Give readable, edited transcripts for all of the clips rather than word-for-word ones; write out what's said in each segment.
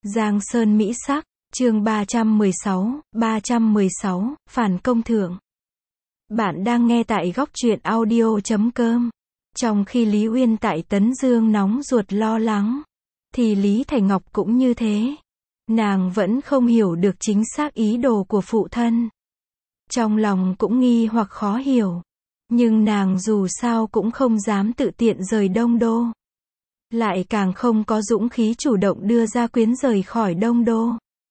Giang Sơn Mỹ Sắc, chương 316, Phản Công Thượng. Bạn đang nghe tại góc truyện audio.com. Trong khi Lý Uyên tại Tấn Dương nóng ruột lo lắng, thì Lý Thành Ngọc cũng như thế. Nàng vẫn không hiểu được chính xác ý đồ của phụ thân. Trong lòng cũng nghi hoặc khó hiểu. Nhưng nàng dù sao cũng không dám tự tiện rời Đông Đô. Lại càng không có dũng khí chủ động đưa Gia Quyến rời khỏi Đông Đô.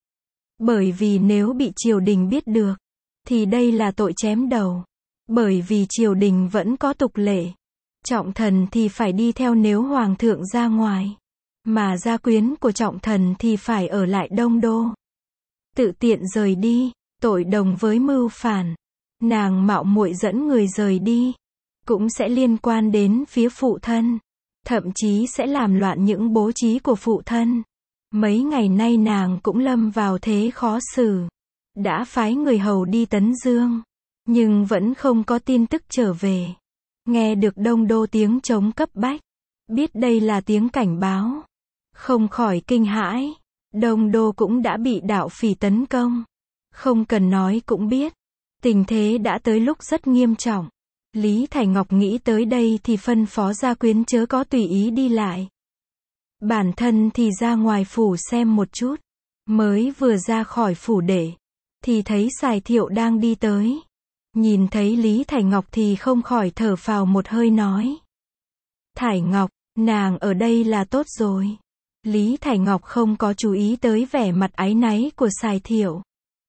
Bởi vì nếu bị triều đình biết được, thì đây là tội chém đầu. Bởi vì triều đình vẫn có tục lệ. Trọng thần thì phải đi theo nếu hoàng thượng ra ngoài. Mà Gia Quyến của trọng thần thì phải ở lại Đông Đô. Tự tiện rời đi, tội đồng với mưu phản. Nàng mạo muội dẫn người rời đi, cũng sẽ liên quan đến phía phụ thân. Thậm chí sẽ làm loạn những bố trí của phụ thân. Mấy ngày nay nàng cũng lâm vào thế khó xử. Đã phái người hầu đi Tấn Dương, nhưng vẫn không có tin tức trở về. Nghe được Đông Đô tiếng trống cấp bách, biết đây là tiếng cảnh báo, không khỏi kinh hãi. Đông Đô cũng đã bị đạo phỉ tấn công. Không cần nói cũng biết, tình thế đã tới lúc rất nghiêm trọng. Lý Thành Ngọc nghĩ tới đây thì phân phó Gia Quyến chớ có tùy ý đi lại. Bản thân thì ra ngoài phủ xem một chút. Mới vừa ra khỏi phủ để, thì thấy Sài Thiệu đang đi tới. Nhìn thấy Lý Thành Ngọc thì không khỏi thở phào một hơi nói. Thải Ngọc, nàng ở đây là tốt rồi. Lý Thành Ngọc không có chú ý tới vẻ mặt áy náy của Sài Thiệu.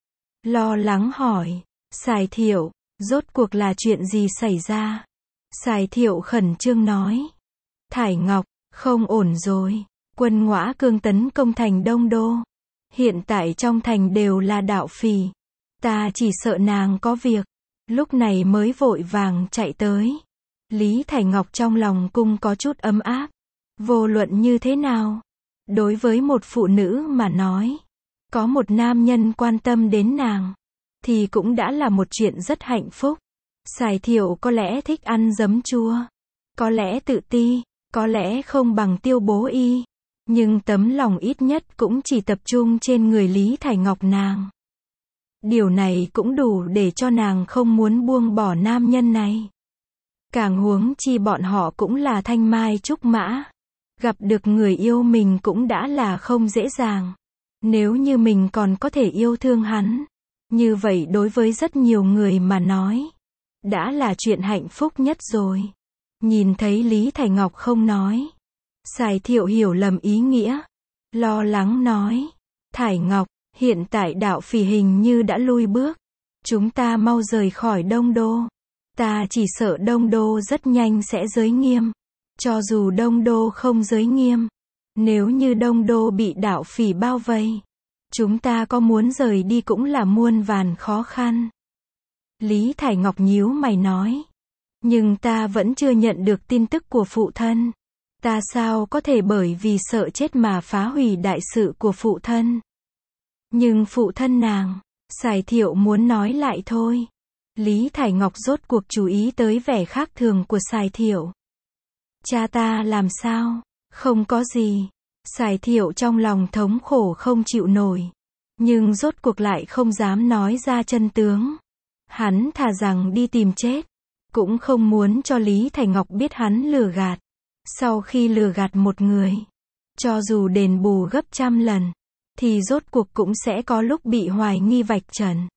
Lo lắng hỏi, Sài Thiệu, rốt cuộc là chuyện gì xảy ra? Sài Thiệu khẩn trương nói. Thải Ngọc, không ổn rồi. Quân Ngõa Cương tấn công thành Đông Đô. Hiện tại trong thành đều là đạo phỉ. Ta chỉ sợ nàng có việc. Lúc này mới vội vàng chạy tới. Lý Thành Ngọc trong lòng cung có chút ấm áp. Vô luận như thế nào? Đối với một phụ nữ mà nói, có một nam nhân quan tâm đến nàng, thì cũng đã là một chuyện rất hạnh phúc. Sài Thiệu có lẽ thích ăn giấm chua, có lẽ tự ti, có lẽ không bằng Tiêu Bố Y, nhưng tấm lòng ít nhất cũng chỉ tập trung trên người Lý Thành Ngọc nàng. Điều này cũng đủ để cho nàng không muốn buông bỏ nam nhân này. Càng huống chi bọn họ cũng là thanh mai trúc mã. Gặp được người yêu mình cũng đã là không dễ dàng. Nếu như mình còn có thể yêu thương hắn, như vậy đối với rất nhiều người mà nói, đã là chuyện hạnh phúc nhất rồi. Nhìn thấy Lý Thành Ngọc không nói, Sài Thiệu hiểu lầm ý nghĩa. Lo lắng nói, Thải Ngọc, hiện tại đạo phỉ hình như đã lui bước. Chúng ta mau rời khỏi Đông Đô. Ta chỉ sợ Đông Đô rất nhanh sẽ giới nghiêm. Cho dù Đông Đô không giới nghiêm, nếu như Đông Đô bị đạo phỉ bao vây, chúng ta có muốn rời đi cũng là muôn vàn khó khăn. Lý Thải Ngọc nhíu mày nói. Nhưng ta vẫn chưa nhận được tin tức của phụ thân. Ta sao có thể bởi vì sợ chết mà phá hủy đại sự của phụ thân. Nhưng phụ thân nàng, Sài Thiệu muốn nói lại thôi. Lý Thải Ngọc rốt cuộc chú ý tới vẻ khác thường của Sài Thiệu. Cha ta làm sao? Không có gì. Sài Thiệu trong lòng thống khổ không chịu nổi. Nhưng rốt cuộc lại không dám nói ra chân tướng. Hắn thà rằng đi tìm chết, cũng không muốn cho Lý Thành Ngọc biết hắn lừa gạt. Sau khi lừa gạt một người, cho dù đền bù gấp trăm lần, thì rốt cuộc cũng sẽ có lúc bị hoài nghi vạch trần.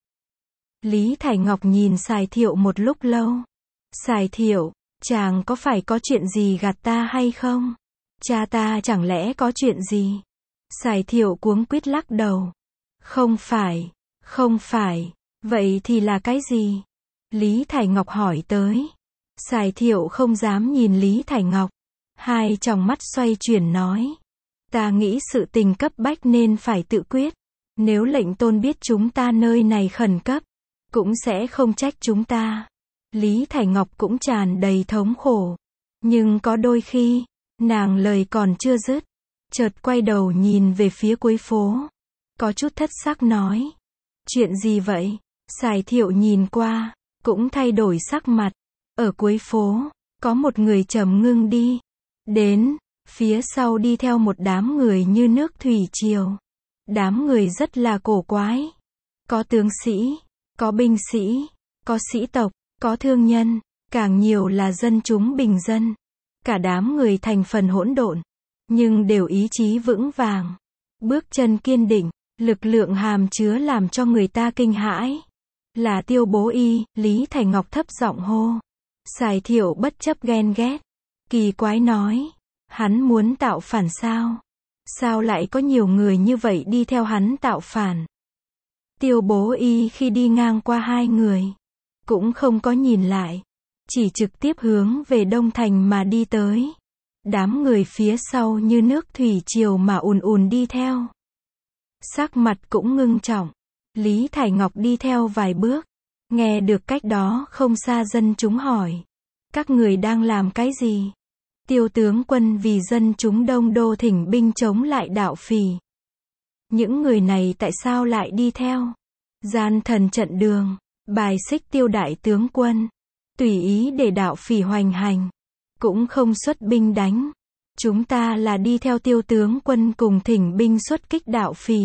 Lý Thành Ngọc nhìn Sài Thiệu một lúc lâu. Sài Thiệu, chàng có phải có chuyện gì gạt ta hay không? Cha ta chẳng lẽ có chuyện gì? Sài Thiệu cuống quýt lắc đầu. Không phải, không phải, vậy thì là cái gì? Lý Thành Ngọc hỏi tới. Sài Thiệu không dám nhìn Lý Thành Ngọc. Hai tròng mắt xoay chuyển nói. Ta nghĩ sự tình cấp bách nên phải tự quyết. Nếu lệnh tôn biết chúng ta nơi này khẩn cấp, cũng sẽ không trách chúng ta. Lý Thành Ngọc cũng tràn đầy thống khổ. Nhưng có đôi khi, nàng lời còn chưa dứt, chợt quay đầu nhìn về phía cuối phố. Có chút thất sắc nói. Chuyện gì vậy? Sài Thiệu nhìn qua, cũng thay đổi sắc mặt. Ở cuối phố, có một người trầm ngưng đi đến, phía sau đi theo một đám người như nước thủy triều. Đám người rất là cổ quái. Có tướng sĩ, có binh sĩ, có sĩ tộc, có thương nhân, càng nhiều là dân chúng bình dân. Cả đám người thành phần hỗn độn, nhưng đều ý chí vững vàng, bước chân kiên định, lực lượng hàm chứa làm cho người ta kinh hãi. Là Tiêu Bố Y, Lý Thành Ngọc thấp giọng hô. Sài Thiệu bất chấp ghen ghét, kỳ quái nói, hắn muốn tạo phản sao? Sao lại có nhiều người như vậy đi theo hắn tạo phản? Tiêu Bố Y khi đi ngang qua hai người, cũng không có nhìn lại, chỉ trực tiếp hướng về Đông Thành mà đi tới. Đám người phía sau như nước thủy triều mà ùn ùn đi theo. Sắc mặt cũng ngưng trọng. Lý Thành Ngọc đi theo vài bước, nghe được cách đó không xa dân chúng hỏi. Các người đang làm cái gì? Tiêu tướng quân vì dân chúng Đông Đô thỉnh binh chống lại đạo phỉ. Những người này tại sao lại đi theo? Gian thần trận đường, bài xích Tiêu đại tướng quân, tùy ý để đạo phỉ hoành hành, cũng không xuất binh đánh. Chúng ta là đi theo Tiêu tướng quân cùng thỉnh binh xuất kích đạo phỉ.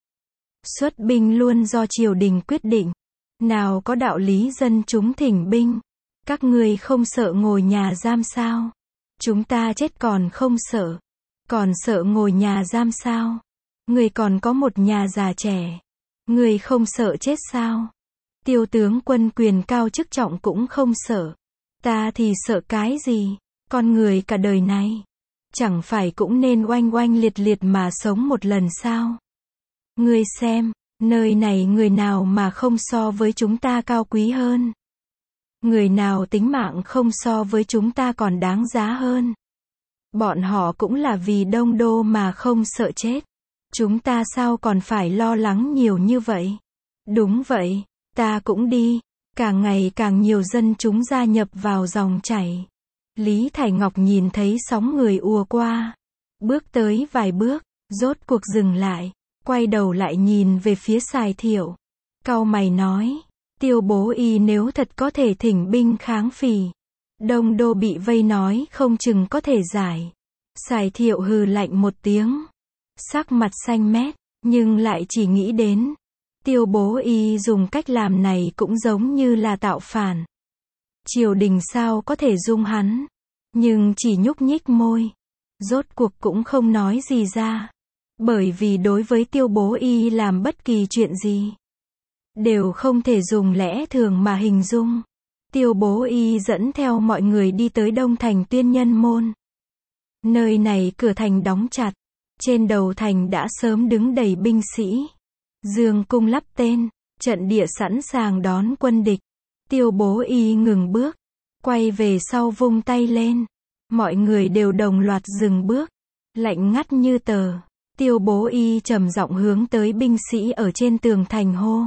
Xuất binh luôn do triều đình quyết định. Nào có đạo lý dân chúng thỉnh binh. Các ngươi không sợ ngồi nhà giam sao? Chúng ta chết còn không sợ. Còn sợ ngồi nhà giam sao? Người còn có một nhà già trẻ. Người không sợ chết sao? Tiêu tướng quân quyền cao chức trọng cũng không sợ. Ta thì sợ cái gì? Con người cả đời này, chẳng phải cũng nên oanh oanh liệt liệt mà sống một lần sao? Ngươi xem, nơi này người nào mà không so với chúng ta cao quý hơn? Người nào tính mạng không so với chúng ta còn đáng giá hơn? Bọn họ cũng là vì Đông Đô mà không sợ chết. Chúng ta sao còn phải lo lắng nhiều như vậy? Đúng vậy, ta cũng đi. Càng ngày càng nhiều dân chúng gia nhập vào dòng chảy. Lý Thành Ngọc nhìn thấy sóng người ùa qua. Bước tới vài bước, rốt cuộc dừng lại. Quay đầu lại nhìn về phía Sài Thiệu. Cau mày nói. Tiêu Bố Y nếu thật có thể thỉnh binh kháng phỉ. Đông Đô bị vây nói không chừng có thể giải. Sài Thiệu hừ lạnh một tiếng. Sắc mặt xanh mét, nhưng lại chỉ nghĩ đến. Tiêu Bố Y dùng cách làm này cũng giống như là tạo phản. Triều đình sao có thể dung hắn. Nhưng chỉ nhúc nhích môi. Rốt cuộc cũng không nói gì ra. Bởi vì đối với Tiêu Bố Y làm bất kỳ chuyện gì, đều không thể dùng lẽ thường mà hình dung. Tiêu Bố Y dẫn theo mọi người đi tới Đông Thành Tuyên Nhân Môn. Nơi này cửa thành đóng chặt. Trên đầu thành đã sớm đứng đầy binh sĩ. Dương cung lắp tên, trận địa sẵn sàng đón quân địch. Tiêu Bố Y ngừng bước, quay về sau vung tay lên. Mọi người đều đồng loạt dừng bước, lạnh ngắt như tờ. Tiêu Bố Y trầm giọng hướng tới binh sĩ ở trên tường thành hô.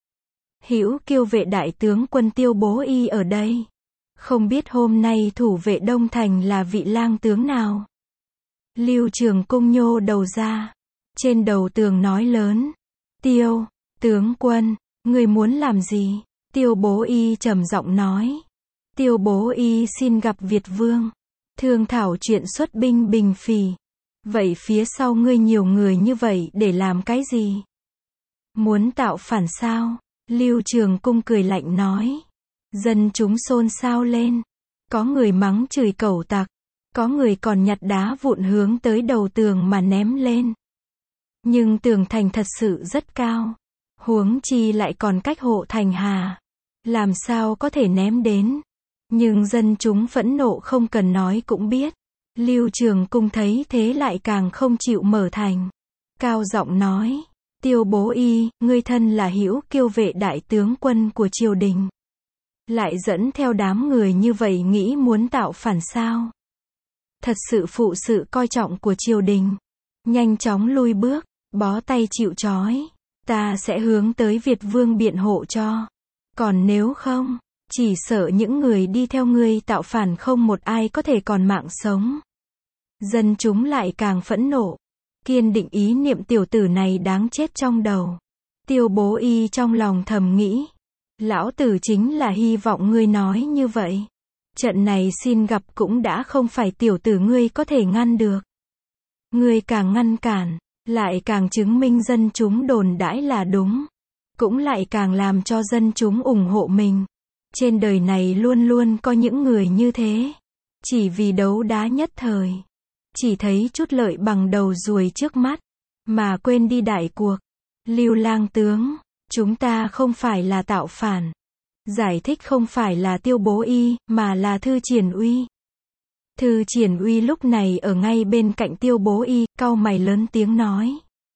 Hữu Kiêu vệ đại tướng quân Tiêu Bố Y ở đây. Không biết hôm nay thủ vệ Đông Thành là vị lang tướng nào? Lưu Trường Cung nhô đầu ra. Trên đầu tường nói lớn. Tiêu, tướng quân, người muốn làm gì? Tiêu Bố Y trầm giọng nói. Tiêu Bố Y xin gặp Việt Vương. Thương thảo chuyện xuất binh bình phỉ. Vậy phía sau ngươi nhiều người như vậy để làm cái gì? Muốn tạo phản sao? Lưu Trường Cung cười lạnh nói. Dân chúng xôn xao lên. Có người mắng chửi cẩu tặc. Có người còn nhặt đá vụn hướng tới đầu tường mà ném lên. Nhưng tường thành thật sự rất cao. Huống chi lại còn cách hộ thành hà. Làm sao có thể ném đến? Nhưng dân chúng phẫn nộ không cần nói cũng biết. Lưu Trường Cung thấy thế lại càng không chịu mở thành. Cao giọng nói. Tiêu Bố Y, ngươi thân là Hữu Kiêu vệ đại tướng quân của triều đình. Lại dẫn theo đám người như vậy nghĩ muốn tạo phản sao? Thật sự phụ sự coi trọng của triều đình. Nhanh chóng lui bước, bó tay chịu trói. Ta sẽ hướng tới Việt Vương biện hộ cho. Còn nếu không, chỉ sợ những người đi theo ngươi tạo phản không một ai có thể còn mạng sống. Dân chúng lại càng phẫn nộ. Kiên định ý niệm tiểu tử này đáng chết trong đầu. Tiêu Bố Y trong lòng thầm nghĩ. Lão tử chính là hy vọng ngươi nói như vậy. Trận này xin gặp cũng đã không phải tiểu tử ngươi có thể ngăn được. Ngươi càng ngăn cản, lại càng chứng minh dân chúng đồn đãi là đúng, cũng lại càng làm cho dân chúng ủng hộ mình. Trên đời này luôn luôn có những người như thế, chỉ vì đấu đá nhất thời, chỉ thấy chút lợi bằng đầu ruồi trước mắt, mà quên đi đại cuộc. Lưu Lang tướng, chúng ta không phải là tạo phản. Giải thích không phải là Tiêu Bố Y, mà là Thư Triển Uy. Thư Triển Uy lúc này ở ngay bên cạnh Tiêu Bố Y, cau mày lớn tiếng nói.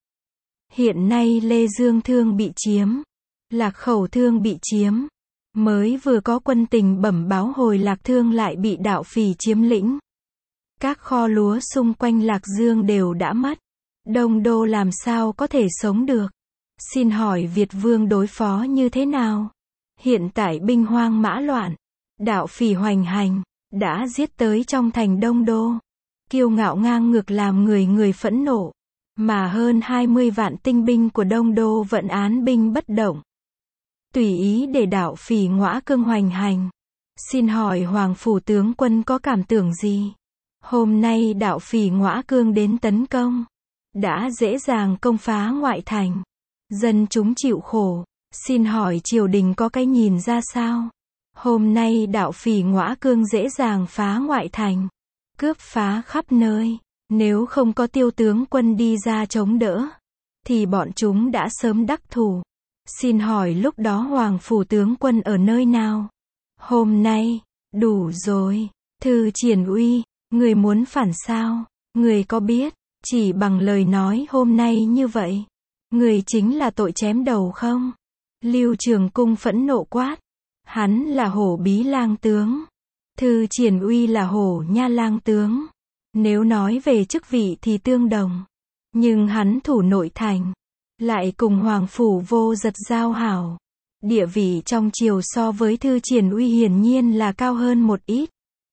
Hiện nay Lê Dương Thương bị chiếm, Lạc Khẩu Thương bị chiếm, mới vừa có quân tình bẩm báo hồi Lạc Thương lại bị đạo phỉ chiếm lĩnh. Các kho lúa xung quanh Lạc Dương đều đã mất, Đông Đô làm sao có thể sống được? Xin hỏi Việt Vương đối phó như thế nào? Hiện tại binh hoang mã loạn, đạo phỉ hoành hành, đã giết tới trong thành Đông Đô. Kiêu ngạo ngang ngược làm người người phẫn nộ, mà hơn 20 vạn tinh binh của Đông Đô vẫn án binh bất động, tùy ý để đạo phỉ ngõa cương hoành hành. Xin hỏi Hoàng Phủ tướng quân có cảm tưởng gì? Hôm nay đạo phỉ ngõa cương đến tấn công, đã dễ dàng công phá ngoại thành, dân chúng chịu khổ. Xin hỏi triều đình có cái nhìn ra sao? Hôm nay đạo phỉ ngõa cương dễ dàng phá ngoại thành, cướp phá khắp nơi. Nếu không có Tiêu tướng quân đi ra chống đỡ, thì bọn chúng đã sớm đắc thủ. Xin hỏi lúc đó Hoàng Phủ tướng quân ở nơi nào? Hôm nay, đủ rồi. Thư Triển Uy, người muốn phản sao? Người có biết, chỉ bằng lời nói hôm nay như vậy, người chính là tội chém đầu không? Lưu Trường Cung phẫn nộ quát. Hắn là Hổ Bí Lang tướng. Thư Triển Uy là Hổ Nha Lang tướng. Nếu nói về chức vị thì tương đồng, nhưng hắn thủ nội thành, lại cùng Hoàng Phủ Vô Giật giao hảo. Địa vị trong triều so với Thư Triển Uy hiển nhiên là cao hơn một ít.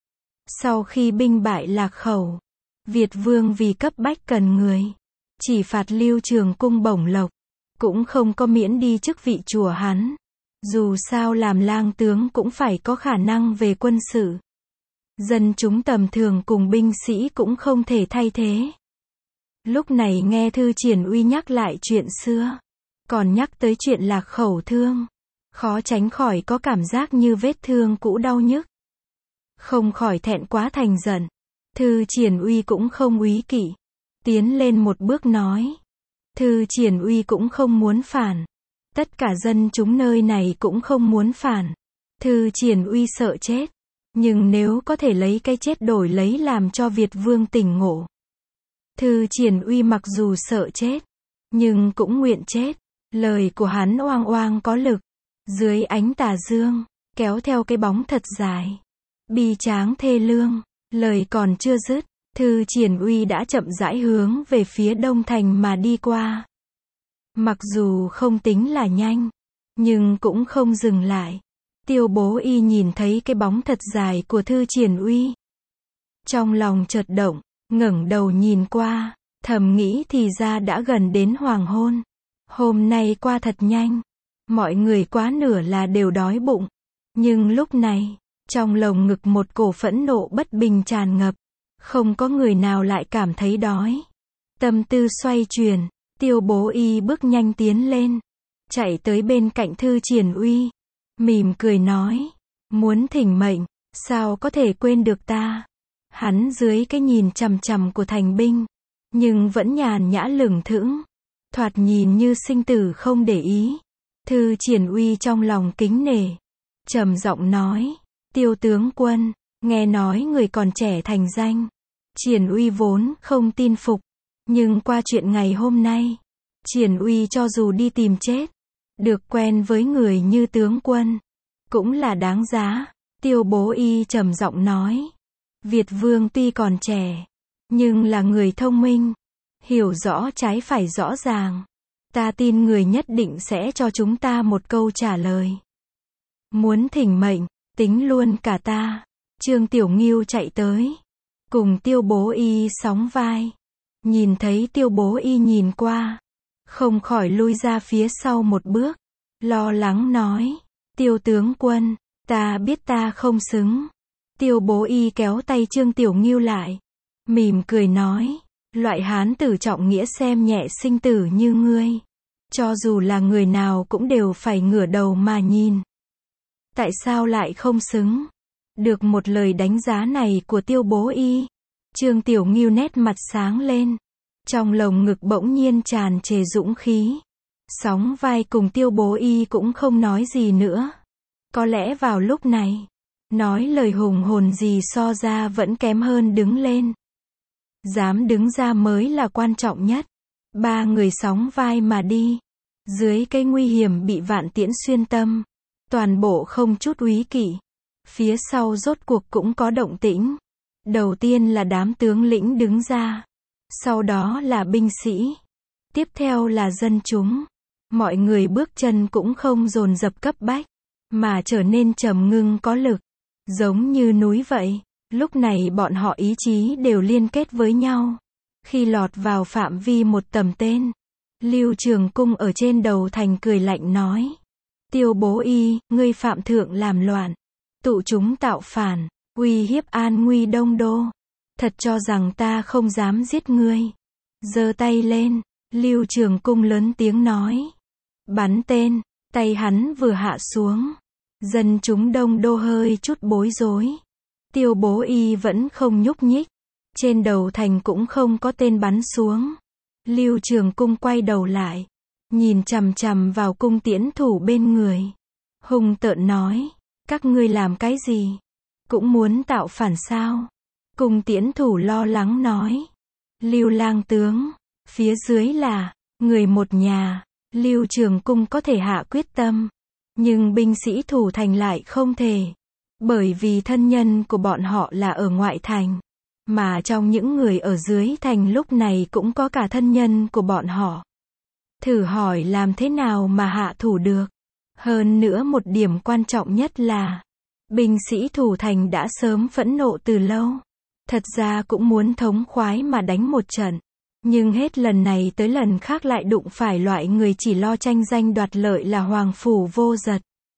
Sau khi binh bại Lạc Khẩu, Việt Vương vì cấp bách cần người, chỉ phạt Lưu Trường Cung bổng lộc, cũng không có miễn đi chức vị chùa hắn. Dù sao làm lang tướng cũng phải có khả năng về quân sự. Dân chúng tầm thường cùng binh sĩ cũng không thể thay thế. Lúc này nghe Thư Triển Uy nhắc lại chuyện xưa, còn nhắc tới chuyện Lạc Khẩu Thương, khó tránh khỏi có cảm giác như vết thương cũ đau nhức. Không khỏi thẹn quá thành giận. Thư Triển Uy cũng không úy kỵ, tiến lên một bước nói. Thư Triển Uy cũng không muốn phản. Tất cả dân chúng nơi này cũng không muốn phản. Thư Triển Uy sợ chết, nhưng nếu có thể lấy cái chết đổi lấy làm cho Việt Vương tỉnh ngộ. Thư Triển Uy mặc dù sợ chết, nhưng cũng nguyện chết. Lời của hắn oang oang có lực. Dưới ánh tà dương, kéo theo cái bóng thật dài, bi tráng thê lương. Lời còn chưa dứt, Thư Triển Uy đã chậm rãi hướng về phía Đông Thành mà đi qua. Mặc dù không tính là nhanh, nhưng cũng không dừng lại. Tiêu Bố Y nhìn thấy cái bóng thật dài của Thư Triển Uy, trong lòng chợt động, ngẩng đầu nhìn qua, thầm nghĩ thì ra đã gần đến hoàng hôn. Hôm nay qua thật nhanh, mọi người quá nửa là đều đói bụng. Nhưng lúc này, trong lồng ngực một cổ phẫn nộ bất bình tràn ngập, không có người nào lại cảm thấy đói. Tâm tư xoay chuyển, Tiêu Bố Y bước nhanh tiến lên, chạy tới bên cạnh Thư Triển Uy, mỉm cười nói, muốn thỉnh mệnh, sao có thể quên được ta. Hắn dưới cái nhìn chằm chằm của thành binh, nhưng vẫn nhàn nhã lửng thững, thoạt nhìn như sinh tử không để ý. Thư Triển Uy trong lòng kính nể, trầm giọng nói, Tiêu tướng quân, nghe nói người còn trẻ thành danh. Triển Uy vốn không tin phục, nhưng qua chuyện ngày hôm nay, Triển Uy cho dù đi tìm chết, được quen với người như tướng quân, cũng là đáng giá. Tiêu Bố Y trầm giọng nói, Việt Vương tuy còn trẻ, nhưng là người thông minh, hiểu rõ trái phải rõ ràng. Ta tin người nhất định sẽ cho chúng ta một câu trả lời. Muốn thỉnh mệnh, tính luôn cả ta. Trương Tiểu Ngưu chạy tới, cùng Tiêu Bố Y sóng vai. Nhìn thấy Tiêu Bố Y nhìn qua, không khỏi lui ra phía sau một bước, lo lắng nói, Tiêu tướng quân, ta biết ta không xứng. Tiêu Bố Y kéo tay Trương Tiểu Ngưu lại, mỉm cười nói, Loại hán tử trọng nghĩa xem nhẹ sinh tử như ngươi, cho dù là người nào cũng đều phải ngửa đầu mà nhìn. Tại sao lại không xứng? Được một lời đánh giá này của Tiêu Bố Y, Trương Tiểu Ngưu nét mặt sáng lên. Trong lồng ngực bỗng nhiên tràn trề dũng khí. Sóng vai cùng Tiêu Bố Y cũng không nói gì nữa. Có lẽ vào lúc này, nói lời hùng hồn gì so ra vẫn kém hơn đứng lên. Dám đứng ra mới là quan trọng nhất. Ba người sóng vai mà đi. Dưới cây nguy hiểm bị vạn tiễn xuyên tâm. Toàn bộ không chút úy kỵ. Phía sau rốt cuộc cũng có động tĩnh. Đầu tiên là đám tướng lĩnh đứng ra. Sau đó là binh sĩ. Tiếp theo là dân chúng. Mọi người bước chân cũng không dồn dập cấp bách, mà trở nên trầm ngưng có lực. Giống như núi vậy. Lúc này bọn họ ý chí đều liên kết với nhau. Khi lọt vào phạm vi một tầm tên, Lưu Trường Cung ở trên đầu thành cười lạnh nói. Tiêu Bố Y, ngươi phạm thượng làm loạn. Tụ chúng tạo phản, uy hiếp an nguy Đông Đô. Thật cho rằng ta không dám giết ngươi. Giơ tay lên, Lưu Trường Cung lớn tiếng nói. Bắn tên, tay hắn vừa hạ xuống. Dân chúng Đông Đô hơi chút bối rối. Tiêu Bố Y vẫn không nhúc nhích. Trên đầu thành cũng không có tên bắn xuống. Lưu Trường Cung quay đầu lại. Nhìn chằm chằm vào cung tiễn thủ bên người. Hung tợn nói. Các ngươi làm cái gì? Cũng muốn tạo phản sao? Cung tiễn thủ lo lắng nói. Lưu lang tướng. Phía dưới là người một nhà. Lưu Trường Cung có thể hạ quyết tâm. Nhưng binh sĩ thủ thành lại không thể. Bởi vì thân nhân của bọn họ là ở ngoại thành. Mà trong những người ở dưới thành lúc này cũng có cả thân nhân của bọn họ. Thử hỏi làm thế nào mà hạ thủ được? Hơn nữa một điểm quan trọng nhất là binh sĩ thủ thành đã sớm phẫn nộ từ lâu. Thật ra cũng muốn thống khoái mà đánh một trận. Nhưng hết lần này tới lần khác lại đụng phải loại người chỉ lo tranh danh đoạt lợi là Hoàng Phủ Vô Dật.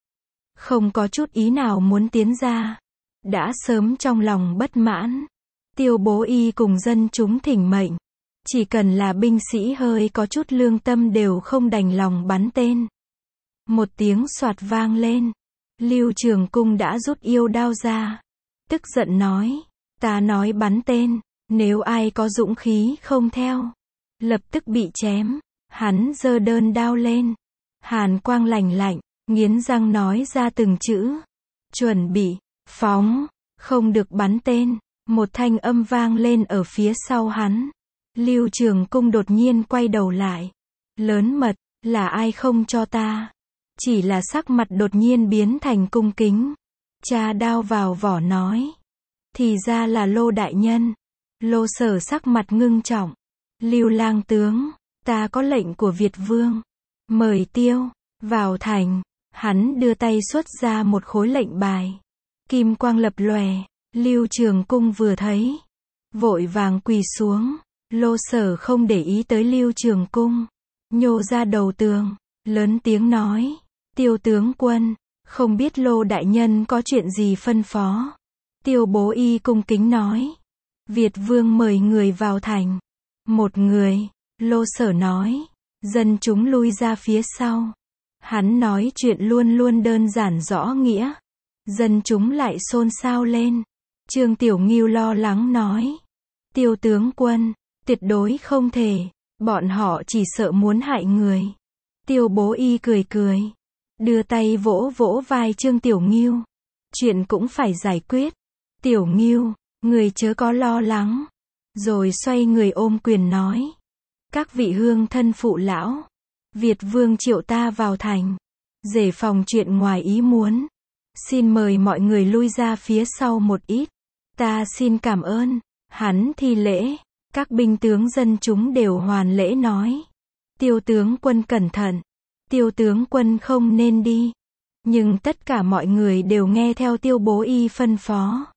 Không có chút ý nào muốn tiến ra. Đã sớm trong lòng bất mãn. Tiêu Bố Y cùng dân chúng thỉnh mệnh. Chỉ cần là binh sĩ hơi có chút lương tâm đều không đành lòng bắn tên. Một tiếng soạt vang lên. Lưu Trường Cung đã rút yêu đao ra. Tức giận nói. Ta nói bắn tên. Nếu ai có dũng khí không theo. Lập tức bị chém. Hắn giơ đơn đao lên. Hàn quang lạnh lạnh. Nghiến răng nói ra từng chữ. Chuẩn bị. Phóng. Không được bắn tên. Một thanh âm vang lên ở phía sau hắn. Lưu Trường Cung đột nhiên quay đầu lại. Lớn mật. Là ai không cho ta? Chỉ là sắc mặt đột nhiên biến thành cung kính. Cha đao vào vỏ nói. Thì ra là Lô đại nhân. Lô Sở sắc mặt ngưng trọng. Lưu lang tướng. Ta có lệnh của Việt Vương. Mời Tiêu. Vào thành. Hắn đưa tay xuất ra một khối lệnh bài. Kim quang lập lòe. Lưu Trường Cung vừa thấy. Vội vàng quỳ xuống. Lô Sở không để ý tới Lưu Trường Cung. Nhô ra đầu tường. Lớn tiếng nói. Tiêu tướng quân. Không biết Lô đại nhân có chuyện gì phân phó. Tiêu Bố Y cung kính nói. Việt Vương mời người vào thành. Một người. Lô Sở nói. Dân chúng lui ra phía sau. Hắn nói chuyện luôn luôn đơn giản rõ nghĩa. Dân chúng lại xôn xao lên. Trương Tiểu Ngưu lo lắng nói. Tiêu tướng quân. Tuyệt đối không thể. Bọn họ chỉ sợ muốn hại người. Tiêu Bố Y cười cười. Đưa tay vỗ vỗ vai Trương Tiểu Ngưu. Chuyện cũng phải giải quyết. Tiểu Ngưu, người chớ có lo lắng. Rồi xoay người ôm quyền nói. Các vị hương thân phụ lão. Việt Vương triệu ta vào thành. Để phòng chuyện ngoài ý muốn. Xin mời mọi người lui ra phía sau một ít. Ta xin cảm ơn. Hắn thi lễ. Các binh tướng dân chúng đều hoàn lễ nói. Tiêu tướng quân cẩn thận. Tiêu tướng quân không nên đi. Nhưng tất cả mọi người đều nghe theo Tiêu Bố Y phân phó.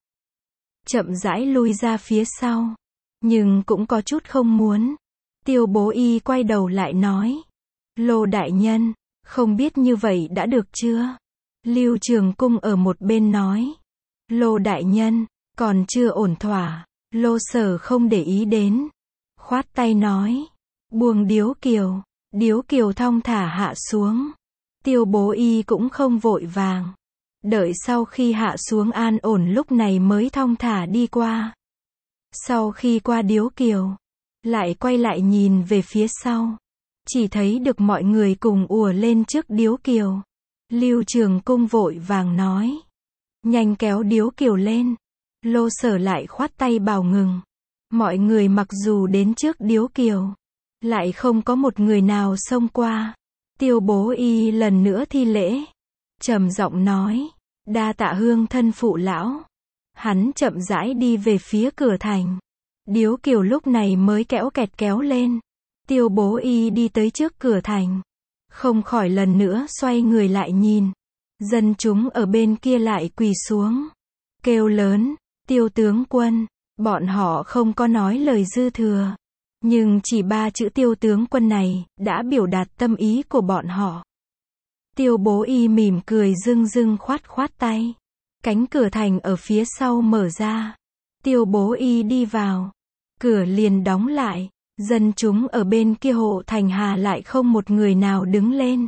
Chậm rãi lui ra phía sau. Nhưng cũng có chút không muốn. Tiêu Bố Y quay đầu lại nói. Lô đại nhân, không biết như vậy đã được chưa? Lưu Trường Cung ở một bên nói. Lô đại nhân, còn chưa ổn thỏa. Lô Sở không để ý đến. khoát tay nói, buông điếu kiều. Điếu kiều thong thả hạ xuống. Tiêu Bố Y cũng không vội vàng. Đợi sau khi hạ xuống an ổn lúc này mới thong thả đi qua. Sau khi qua điếu kiều, lại quay lại nhìn về phía sau. Chỉ thấy được mọi người cùng ùa lên trước điếu kiều. Lưu Trường Cung vội vàng nói, nhanh kéo điếu kiều lên. Lô Sở lại khoát tay bảo ngừng. Mọi người mặc dù đến trước điếu kiều, lại không có một người nào xông qua. Tiêu Bố Y lần nữa thi lễ, trầm giọng nói, đa tạ hương thân phụ lão. Hắn chậm rãi đi về phía cửa thành. Điếu kiều lúc này mới kéo kẹt kéo lên. Tiêu Bố Y đi tới trước cửa thành, không khỏi lần nữa xoay người lại nhìn. Dân chúng ở bên kia lại quỳ xuống, kêu lớn, Tiêu tướng quân. Bọn họ không có nói lời dư thừa, nhưng chỉ 3 chữ Tiêu tướng quân này đã biểu đạt tâm ý của bọn họ. Tiêu Bố Y mỉm cười dưng dưng khoát khoát tay. Cánh cửa thành ở phía sau mở ra. Tiêu Bố Y đi vào, cửa liền đóng lại. Dân chúng ở bên kia hộ thành hà lại không một người nào đứng lên.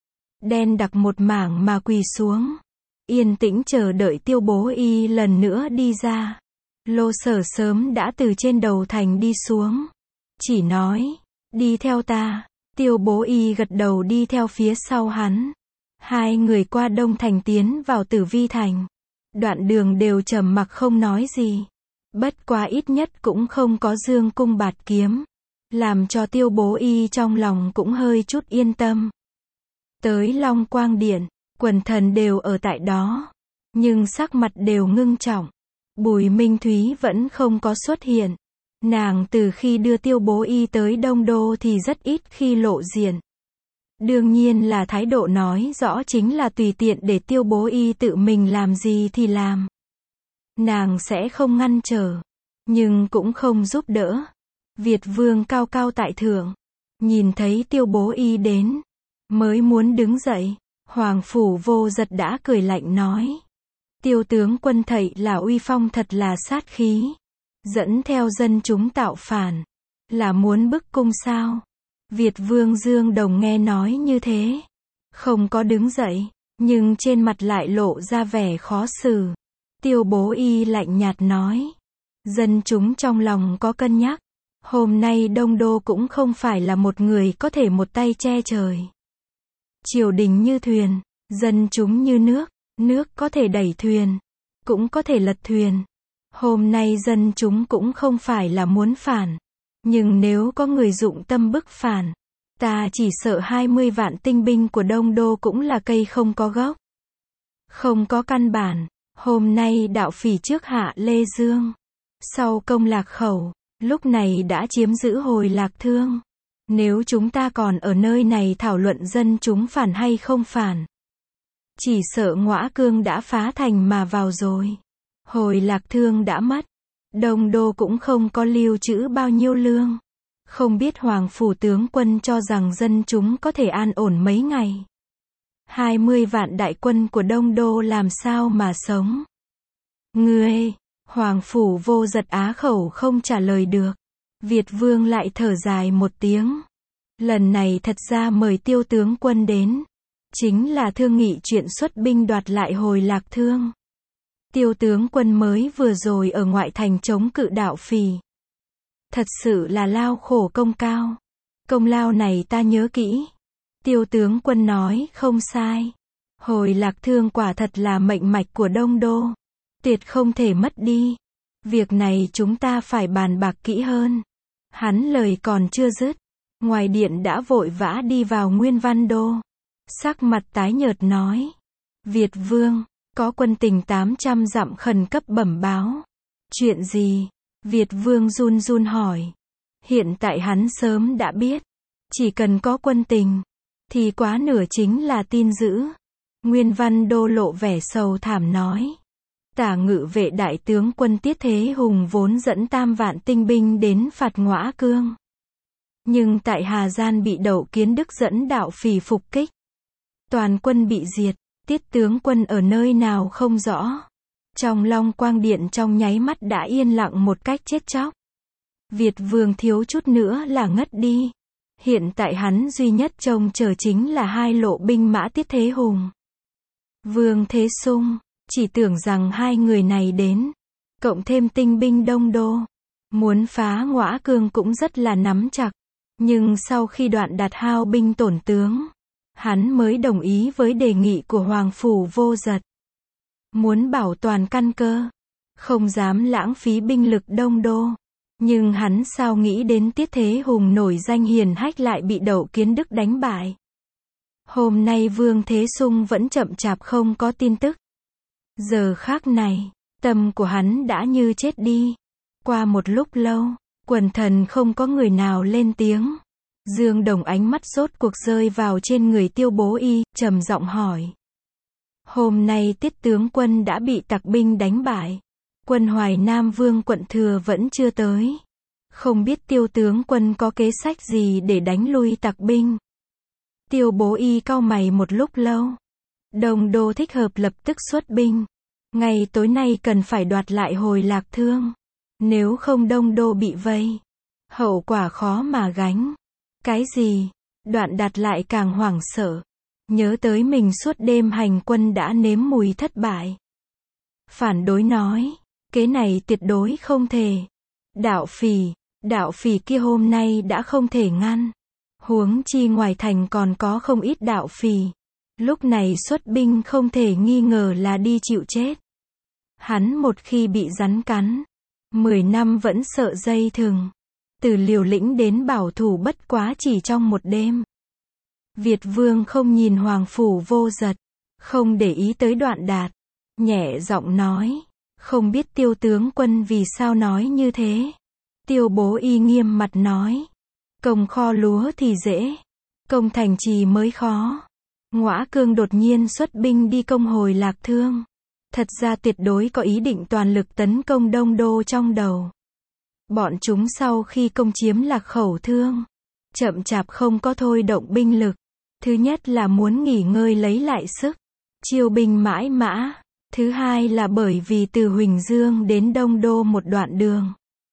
Đen đặc một mảng mà quỳ xuống, yên tĩnh chờ đợi Tiêu Bố Y lần nữa đi ra. Lô Sở sớm đã từ trên đầu thành đi xuống, chỉ nói, đi theo ta. Tiêu Bố Y gật đầu đi theo phía sau hắn. Hai người qua Đông Thành tiến vào Tử Vi Thành. Đoạn đường đều trầm mặc không nói gì. Bất quá ít nhất cũng không có dương cung bạt kiếm, làm cho Tiêu Bố Y trong lòng cũng hơi chút yên tâm. Tới Long Quang Điện, quần thần đều ở tại đó, nhưng sắc mặt đều ngưng trọng. Bùi Minh Thúy vẫn không có xuất hiện. Nàng từ khi đưa Tiêu Bố Y tới Đông Đô thì rất ít khi lộ diện. Đương nhiên là thái độ nói rõ chính là tùy tiện để Tiêu Bố Y tự mình làm gì thì làm. Nàng sẽ không ngăn trở, nhưng cũng không giúp đỡ. Việt Vương cao cao tại thượng, nhìn thấy Tiêu Bố Y đến, mới muốn đứng dậy. Hoàng Phủ Vô Giật đã cười lạnh nói, Tiêu tướng quân thầy là uy phong thật là sát khí, dẫn theo dân chúng tạo phản, là muốn bức cung sao? Việt Vương Dương Đồng nghe nói như thế, không có đứng dậy, nhưng trên mặt lại lộ ra vẻ khó xử. Tiêu Bố Y lạnh nhạt nói, dân chúng trong lòng có cân nhắc, hôm nay Đông Đô cũng không phải là một người có thể một tay che trời. Triều đình như thuyền, dân chúng như nước, nước có thể đẩy thuyền, cũng có thể lật thuyền. Hôm nay dân chúng cũng không phải là muốn phản, nhưng nếu có người dụng tâm bức phản, ta chỉ sợ 20 vạn tinh binh của Đông Đô cũng là cây không có gốc, không có căn bản. Hôm nay đạo phỉ trước hạ Lê Dương, sau công Lạc Khẩu, lúc này đã chiếm giữ Hồi Lạc Thương. Nếu chúng ta còn ở nơi này thảo luận dân chúng phản hay không phản, chỉ sợ Ngõa Cương đã phá thành mà vào rồi. Hồi Lạc Thương đã mất, Đông Đô cũng không có lưu trữ bao nhiêu lương. Không biết Hoàng Phủ tướng quân cho rằng dân chúng có thể an ổn mấy ngày. 20 vạn đại quân của Đông Đô làm sao mà sống? Ngươi, Hoàng Phủ Vô Giật á khẩu không trả lời được. Việt Vương lại thở dài một tiếng. Lần này thật ra mời Tiêu tướng quân đến, chính là thương nghị chuyện xuất binh đoạt lại Hồi Lạc Thương. Tiêu tướng quân mới vừa rồi ở ngoại thành chống cự đạo phỉ, thật sự là lao khổ công cao. Công lao này ta nhớ kỹ. Tiêu tướng quân nói không sai. Hồi Lạc Thương quả thật là mệnh mạch của Đông Đô, tuyệt không thể mất đi. Việc này chúng ta phải bàn bạc kỹ hơn. Hắn lời còn chưa dứt, ngoài điện đã vội vã đi vào Nguyên Văn Đô. Sắc mặt tái nhợt nói, Việt Vương, có quân tình 800 dặm khẩn cấp bẩm báo. Chuyện gì? Việt Vương run run hỏi. Hiện tại hắn sớm đã biết, chỉ cần có quân tình, thì quá nửa chính là tin dữ. Nguyên Văn Đô lộ vẻ sầu thảm nói. Tả Ngự Vệ đại tướng quân Tiết Thế Hùng vốn dẫn 3 vạn tinh binh đến phạt Ngõa Cương. Nhưng tại Hà Gian bị Đậu Kiến Đức dẫn đạo phỉ phục kích. Toàn quân bị diệt, Tiết tướng quân ở nơi nào không rõ. Trong Long Quang Điện trong nháy mắt đã yên lặng một cách chết chóc. Việt Vương thiếu chút nữa là ngất đi. Hiện tại hắn duy nhất trông chờ chính là hai lộ binh mã Tiết Thế Hùng, Vương Thế Sung. Chỉ tưởng rằng hai người này đến, cộng thêm tinh binh Đông Đô, muốn phá Ngõa Cương cũng rất là nắm chặt. Nhưng sau khi Đoạn Đạt hao binh tổn tướng, hắn mới đồng ý với đề nghị của Hoàng Phủ Vô Dật. Muốn bảo toàn căn cơ, không dám lãng phí binh lực Đông Đô. Nhưng hắn sao nghĩ đến Tiết Thế Hùng nổi danh hiển hách lại bị Đậu Kiến Đức đánh bại. Hôm nay Vương Thế Sung vẫn chậm chạp không có tin tức. Giờ khắc này, tâm của hắn đã như chết đi. Qua một lúc lâu, quần thần không có người nào lên tiếng. Dương Đồng ánh mắt rốt cuộc rơi vào trên người Tiêu Bố Y, trầm giọng hỏi. Hôm nay Tiết tướng quân đã bị tặc binh đánh bại. Quân Hoài Nam Vương Quận Thừa vẫn chưa tới. Không biết Tiêu tướng quân có kế sách gì để đánh lui tặc binh. Tiêu Bố Y cau mày một lúc lâu. Đông Đô thích hợp lập tức xuất binh. Ngày tối nay cần phải đoạt lại Hồi Lạc Thương. Nếu không Đông Đô bị vây, hậu quả khó mà gánh. Cái gì? Đoạn Đạt lại càng hoảng sợ. Nhớ tới mình suốt đêm hành quân đã nếm mùi thất bại. Phản đối nói, kế này tuyệt đối không thể. Đạo phỉ kia hôm nay đã không thể ngăn. Huống chi ngoài thành còn có không ít đạo phỉ. Lúc này xuất binh không thể nghi ngờ là đi chịu chết. Hắn một khi bị rắn cắn, 10 năm vẫn sợ dây thừng. Từ liều lĩnh đến bảo thủ bất quá chỉ trong một đêm. Việt Vương không nhìn Hoàng Phủ Vô Dật, không để ý tới Đoạn Đạt, nhẹ giọng nói, không biết Tiêu tướng quân vì sao nói như thế. Tiêu Bố Y nghiêm mặt nói, công kho lúa thì dễ, công thành trì mới khó. Ngõa Cương đột nhiên xuất binh đi công Hồi Lạc Thương, thật ra tuyệt đối có ý định toàn lực tấn công Đông Đô trong đầu. Bọn chúng sau khi công chiếm Lạc Khẩu Thương, chậm chạp không có thôi động binh lực. Thứ nhất là muốn nghỉ ngơi lấy lại sức, chiêu binh mãi mã. Thứ hai là bởi vì từ Huỳnh Dương đến Đông Đô một đoạn đường,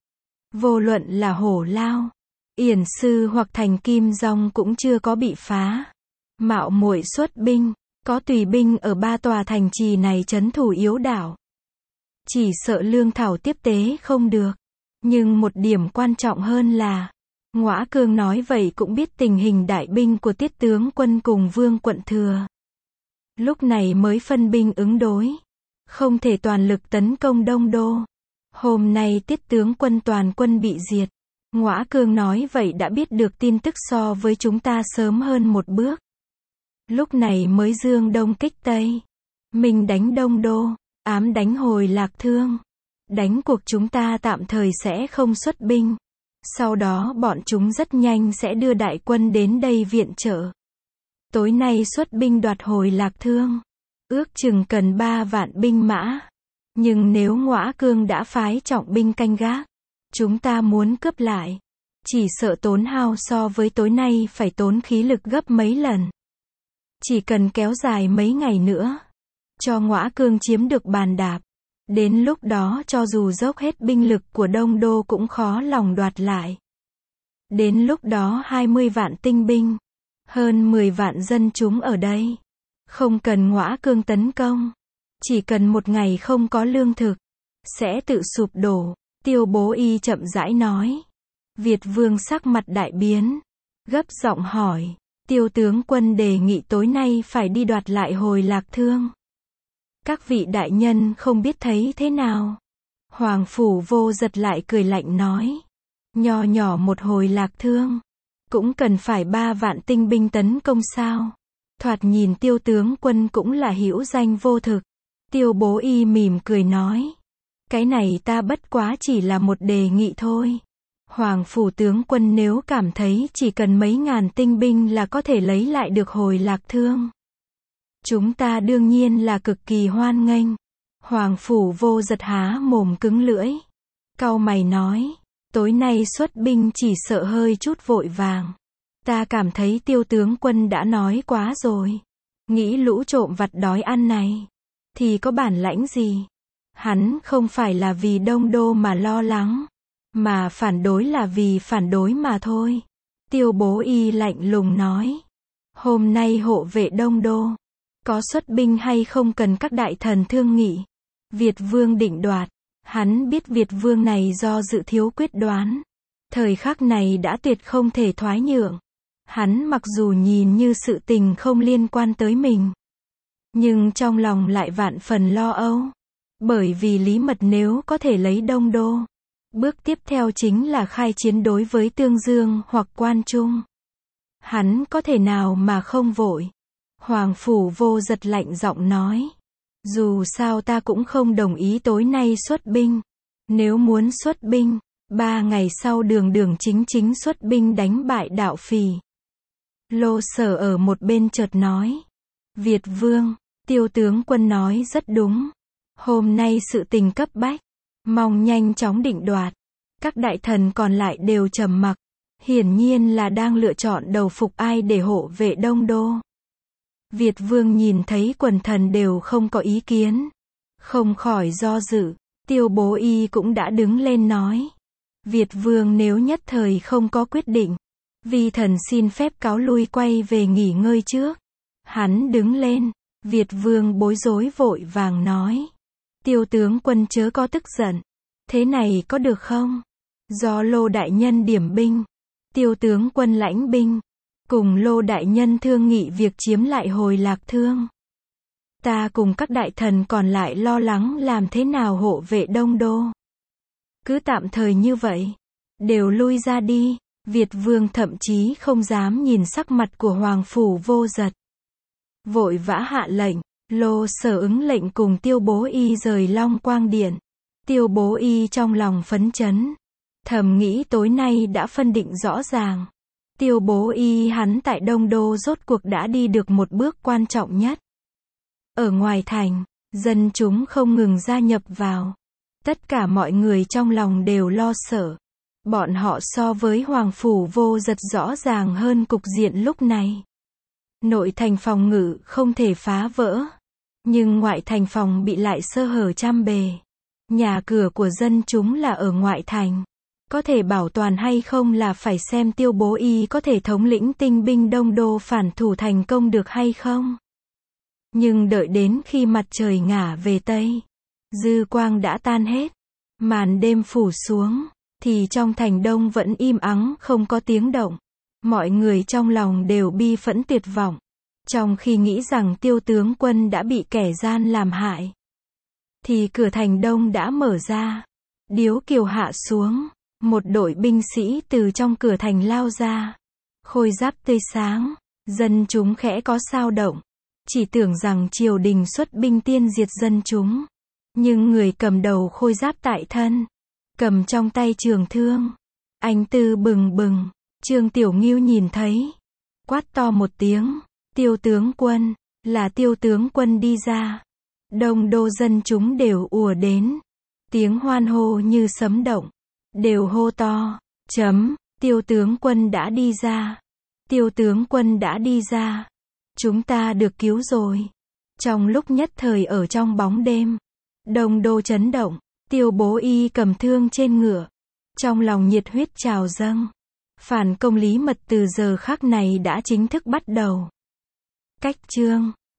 vô luận là Hổ Lao, Yển Sư hoặc thành Kim Dong cũng chưa có bị phá. Mạo muội xuất binh, có tùy binh ở ba tòa thành trì này trấn thủ yếu đảo. Chỉ sợ lương thảo tiếp tế không được. Nhưng một điểm quan trọng hơn là, Ngõa Cương nói vậy cũng biết tình hình đại binh của Tiết tướng quân cùng Vương Quận Thừa. Lúc này mới phân binh ứng đối. Không thể toàn lực tấn công Đông Đô. Hôm nay Tiết tướng quân toàn quân bị diệt. Ngõa Cương nói vậy đã biết được tin tức so với chúng ta sớm hơn một bước. Lúc này mới dương đông kích tây. Mình đánh Đông Đô, ám đánh Hồi Lạc Thương. Đánh cuộc chúng ta tạm thời sẽ không xuất binh. Sau đó bọn chúng rất nhanh sẽ đưa đại quân đến đây viện trợ. Tối nay xuất binh đoạt Hồi Lạc Thương. Ước chừng cần 3 vạn binh mã. Nhưng nếu Ngõa Cương đã phái trọng binh canh gác, chúng ta muốn cướp lại, chỉ sợ tốn hao so với tối nay phải tốn khí lực gấp mấy lần. Chỉ cần kéo dài mấy ngày nữa, cho Ngõa Cương chiếm được bàn đạp. Đến lúc đó cho dù dốc hết binh lực của Đông Đô cũng khó lòng đoạt lại. Đến lúc đó 20 vạn tinh binh, hơn 10 vạn dân chúng ở đây. Không cần Ngõa Cương tấn công. Chỉ cần một ngày không có lương thực, sẽ tự sụp đổ. Tiêu Bố Y chậm rãi nói. Việt Vương sắc mặt đại biến, gấp giọng hỏi, Tiêu tướng quân đề nghị tối nay phải đi đoạt lại Hồi Lạc Thương. Các vị đại nhân không biết thấy thế nào? Hoàng Phủ Vô Dật lại cười lạnh nói, nho nhỏ một Hồi Lạc Thương, cũng cần phải 3 vạn tinh binh tấn công sao? Thoạt nhìn Tiêu tướng quân cũng là hữu danh vô thực. Tiêu Bố Y mỉm cười nói, cái này ta bất quá chỉ là một đề nghị thôi. Hoàng Phủ tướng quân nếu cảm thấy chỉ cần mấy ngàn tinh binh là có thể lấy lại được Hồi Lạc Thương, chúng ta đương nhiên là cực kỳ hoan nghênh. Hoàng Phủ Vô Dật há mồm cứng lưỡi, cau mày nói, tối nay xuất binh chỉ sợ hơi chút vội vàng. Ta cảm thấy Tiêu tướng quân đã nói quá rồi. Nghĩ lũ trộm vặt đói ăn này, thì có bản lãnh gì? Hắn không phải là vì Đông Đô mà lo lắng. Mà phản đối là vì phản đối mà thôi. Tiêu Bố Y lạnh lùng nói. Hôm nay hộ vệ Đông Đô, có xuất binh hay không cần các đại thần thương nghị. Việt Vương định đoạt. Hắn biết Việt Vương này do dự thiếu quyết đoán. Thời khắc này đã tuyệt không thể thoái nhượng. Hắn mặc dù nhìn như sự tình không liên quan tới mình, nhưng trong lòng lại vạn phần lo âu. Bởi vì Lý Mật nếu có thể lấy Đông Đô, bước tiếp theo chính là khai chiến đối với Tương Dương hoặc Quan Trung. Hắn có thể nào mà không vội. Hoàng Phủ Vô Giật lạnh giọng nói. Dù sao ta cũng không đồng ý tối nay xuất binh. Nếu muốn xuất binh, 3 ngày sau đường đường chính chính xuất binh đánh bại Đạo Phì. Lô Sở ở một bên chợt nói. Việt Vương, Tiêu tướng quân nói rất đúng. Hôm nay sự tình cấp bách, mong nhanh chóng định đoạt. Các đại thần còn lại đều trầm mặc. Hiển nhiên là đang lựa chọn đầu phục ai để hộ vệ Đông Đô. Việt Vương nhìn thấy quần thần đều không có ý kiến, không khỏi do dự. Tiêu Bố Y cũng đã đứng lên nói. Việt Vương nếu nhất thời không có quyết định, vi thần xin phép cáo lui quay về nghỉ ngơi trước. Hắn đứng lên. Việt Vương bối rối vội vàng nói. Tiêu tướng quân chớ có tức giận. Thế này có được không? Do Lô đại nhân điểm binh, Tiêu tướng quân lãnh binh, cùng Lô đại nhân thương nghị việc chiếm lại Hồi Lạc Thương. Ta cùng các đại thần còn lại lo lắng làm thế nào hộ vệ Đông Đô. Cứ tạm thời như vậy, đều lui ra đi. Việt Vương thậm chí không dám nhìn sắc mặt của Hoàng Phủ Vô Giật. Vội vã hạ lệnh. Lô Sở ứng lệnh cùng Tiêu Bố Y rời Long Quang Điện. Tiêu Bố Y trong lòng phấn chấn, thầm nghĩ tối nay đã phân định rõ ràng. Tiêu Bố Y hắn tại Đông Đô rốt cuộc đã đi được một bước quan trọng nhất. Ở ngoài thành, dân chúng không ngừng gia nhập vào. Tất cả mọi người trong lòng đều lo sợ. Bọn họ so với Hoàng Phủ Vô Giật rõ ràng hơn cục diện lúc này. Nội thành phòng ngự không thể phá vỡ, nhưng ngoại thành phòng bị lại sơ hở trăm bề. Nhà cửa của dân chúng là ở ngoại thành, có thể bảo toàn hay không là phải xem Tiêu Bố Y có thể thống lĩnh tinh binh Đông Đô phản thủ thành công được hay không. Nhưng đợi đến khi mặt trời ngả về Tây, dư quang đã tan hết, màn đêm phủ xuống, thì trong thành Đông vẫn im ắng không có tiếng động. Mọi người trong lòng đều bi phẫn tuyệt vọng, trong khi nghĩ rằng Tiêu tướng quân đã bị kẻ gian làm hại, thì cửa thành Đông đã mở ra. Điếu kiều hạ xuống, một đội binh sĩ từ trong cửa thành lao ra, khôi giáp tươi sáng. Dân chúng khẽ có xao động, chỉ tưởng rằng triều đình xuất binh tiên diệt dân chúng. Nhưng người cầm đầu khôi giáp tại thân, cầm trong tay trường thương, ánh tư bừng bừng. Trương Tiểu Ngưu nhìn thấy, quát to một tiếng. Tiêu tướng quân, là Tiêu tướng quân đi ra. Đông Đô dân chúng đều ùa đến, tiếng hoan hô như sấm động, đều hô to, Tiêu tướng quân đã đi ra. Tiêu tướng quân đã đi ra. Chúng ta được cứu rồi. Trong lúc nhất thời ở trong bóng đêm, Đông Đô chấn động. Tiêu Bố Y cầm thương trên ngựa, trong lòng nhiệt huyết trào dâng. Phản công Lý Mật từ giờ khắc này đã chính thức bắt đầu. Cách chương